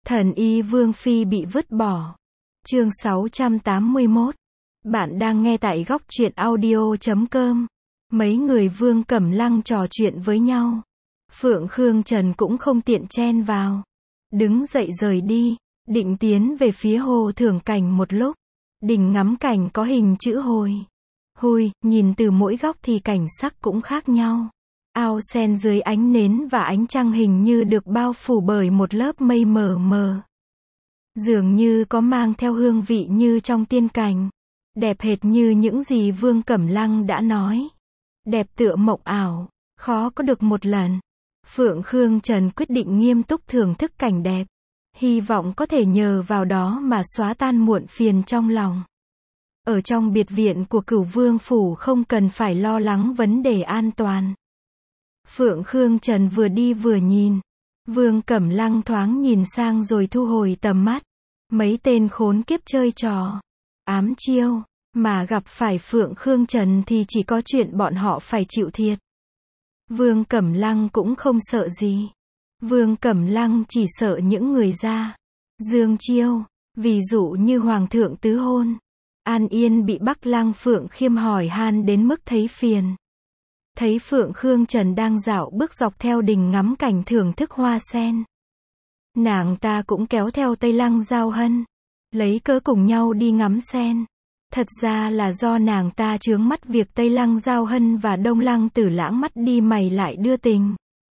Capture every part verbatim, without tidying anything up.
Thần y Vương Phi bị vứt bỏ. Chương sáu trăm tám mươi mốt. Bạn đang nghe tại góc truyện audio chấm com. Mấy người Vương Cẩm Lăng trò chuyện với nhau. Phượng Khương Trần cũng không tiện chen vào. Đứng dậy rời đi, định tiến về phía hồ thưởng cảnh một lúc. Đỉnh ngắm cảnh có hình chữ hồi. Hôi, nhìn từ mỗi góc thì cảnh sắc cũng khác nhau. Ao sen dưới ánh nến và ánh trăng hình như được bao phủ bởi một lớp mây mờ mờ. Dường như có mang theo hương vị như trong tiên cảnh. Đẹp hệt như những gì Vương Cẩm Lăng đã nói. Đẹp tựa mộng ảo, khó có được một lần. Phượng Khương Trần quyết định nghiêm túc thưởng thức cảnh đẹp. Hy vọng có thể nhờ vào đó mà xóa tan muộn phiền trong lòng. Ở trong biệt viện của Cửu Vương Phủ không cần phải lo lắng vấn đề an toàn. Phượng Khương Trần vừa đi vừa nhìn. Vương Cẩm Lăng thoáng nhìn sang rồi thu hồi tầm mắt. Mấy tên khốn kiếp chơi trò ám chiêu, mà gặp phải Phượng Khương Trần thì chỉ có chuyện bọn họ phải chịu thiệt. Vương Cẩm Lăng cũng không sợ gì. Vương Cẩm Lăng chỉ sợ những người ra dương chiêu, ví dụ như Hoàng thượng tứ hôn. An Yên bị Bắc Lăng Phượng Khiêm hỏi han đến mức thấy phiền. Thấy Phượng Khương Trần đang dạo bước dọc theo đình ngắm cảnh thưởng thức hoa sen. Nàng ta cũng kéo theo Tây Lăng Giao Hân, lấy cớ cùng nhau đi ngắm sen. Thật ra là do nàng ta chướng mắt việc Tây Lăng Giao Hân và Đông Lăng Tử Lãng mắt đi mày lại đưa tình.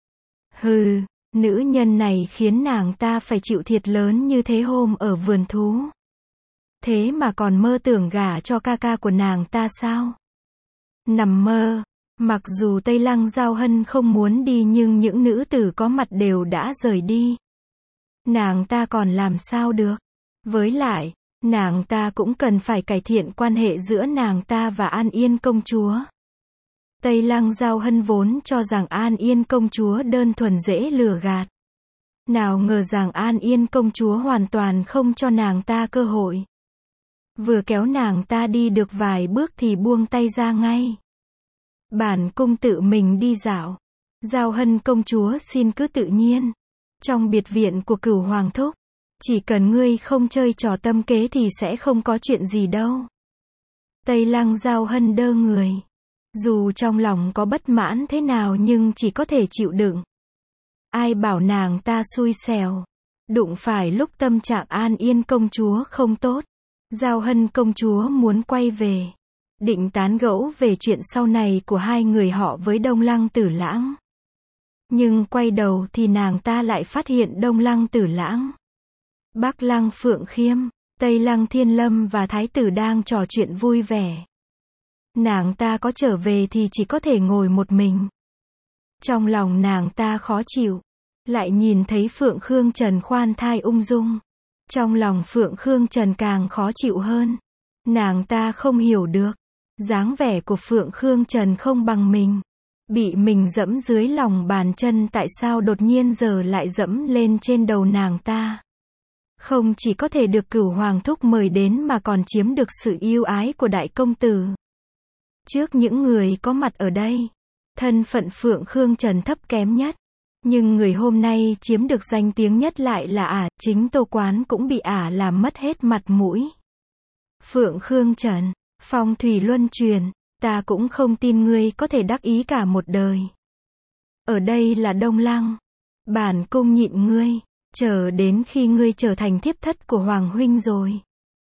Hừ, nữ nhân này khiến nàng ta phải chịu thiệt lớn như thế hôm ở vườn thú. Thế mà còn mơ tưởng gả cho ca ca của nàng ta sao? Nằm mơ. Mặc dù Tây Lăng Giao Hân không muốn đi nhưng những nữ tử có mặt đều đã rời đi. Nàng ta còn làm sao được? Với lại, nàng ta cũng cần phải cải thiện quan hệ giữa nàng ta và An Yên công chúa. Tây Lăng Giao Hân vốn cho rằng An Yên công chúa đơn thuần dễ lừa gạt. Nào ngờ rằng An Yên công chúa hoàn toàn không cho nàng ta cơ hội. Vừa kéo nàng ta đi được vài bước thì buông tay ra ngay. Bản cung tự mình đi dạo. Giao Hân công chúa xin cứ tự nhiên. Trong biệt viện của Cửu Hoàng thúc, chỉ cần ngươi không chơi trò tâm kế thì sẽ không có chuyện gì đâu. Tây Lăng Giao Hân đơ người. Dù trong lòng có bất mãn thế nào nhưng chỉ có thể chịu đựng. Ai bảo nàng ta xui xẻo. Đụng phải lúc tâm trạng An Yên công chúa không tốt. Giao Hân công chúa muốn quay về. Định tán gẫu về chuyện sau này của hai người họ với Đông Lăng Tử Lãng. Nhưng quay đầu thì nàng ta lại phát hiện Đông Lăng Tử Lãng, Bắc Lăng Phượng Khiêm, Tây Lăng Thiên Lâm và Thái tử đang trò chuyện vui vẻ. Nàng ta có trở về thì chỉ có thể ngồi một mình. Trong lòng nàng ta khó chịu. Lại nhìn thấy Phượng Khương Trần khoan thai ung dung. Trong lòng Phượng Khương Trần càng khó chịu hơn. Nàng ta không hiểu được. Dáng vẻ của Phượng Khương Trần không bằng mình. Bị mình dẫm dưới lòng bàn chân tại sao đột nhiên giờ lại dẫm lên trên đầu nàng ta. Không chỉ có thể được Cửu Hoàng thúc mời đến mà còn chiếm được sự yêu ái của đại công tử. Trước những người có mặt ở đây, thân phận Phượng Khương Trần thấp kém nhất. Nhưng người hôm nay chiếm được danh tiếng nhất lại là ả, chính Tô Quán cũng bị ả làm mất hết mặt mũi. Phượng Khương Trần, phong thủy luân truyền, ta cũng không tin ngươi có thể đắc ý cả một đời. Ở đây là Đông Lăng. Bản cung nhịn ngươi, chờ đến khi ngươi trở thành thiếp thất của Hoàng huynh rồi.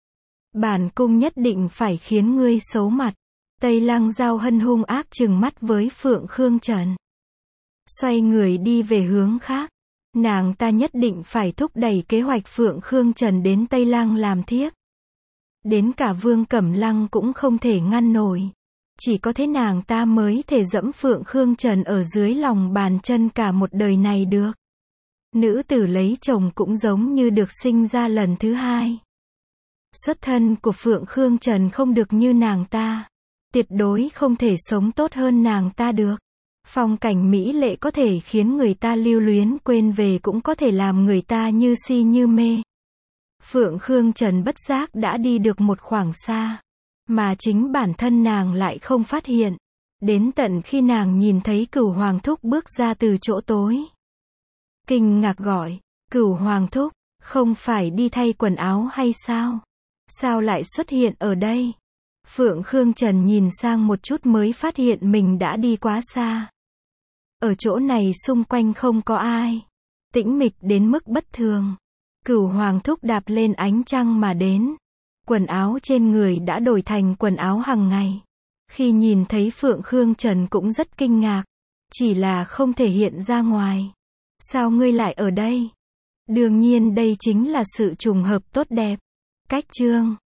Bản cung nhất định phải khiến ngươi xấu mặt. Tây Lăng Giao Hân hung ác trừng mắt với Phượng Khương Trần. Xoay người đi về hướng khác. Nàng ta nhất định phải thúc đẩy kế hoạch Phượng Khương Trần đến Tây Lăng làm thiếp. Đến cả Vương Cẩm Lăng cũng không thể ngăn nổi. Chỉ có thế nàng ta mới thể dẫm Phượng Khương Trần ở dưới lòng bàn chân cả một đời này được. Nữ tử lấy chồng cũng giống như được sinh ra lần thứ hai. Xuất thân của Phượng Khương Trần không được như nàng ta. Tuyệt đối không thể sống tốt hơn nàng ta được. Phong cảnh mỹ lệ có thể khiến người ta lưu luyến quên về cũng có thể làm người ta như si như mê. Phượng Khương Trần bất giác đã đi được một khoảng xa. Mà chính bản thân nàng lại không phát hiện. Đến tận khi nàng nhìn thấy Cửu Hoàng thúc bước ra từ chỗ tối. Kinh ngạc gọi, Cửu Hoàng thúc, Không phải đi thay quần áo hay sao? Sao lại xuất hiện ở đây? Phượng Khương Trần nhìn sang một chút mới phát hiện mình đã đi quá xa. Ở chỗ này xung quanh không có ai. Tĩnh mịch đến mức bất thường. Cửu Hoàng thúc đạp lên ánh trăng mà đến. Quần áo trên người đã đổi thành quần áo hàng ngày. Khi nhìn thấy Phượng Khương Trần cũng rất kinh ngạc. Chỉ là không thể hiện ra ngoài. Sao ngươi lại ở đây? Đương nhiên đây chính là sự trùng hợp tốt đẹp. Cách chương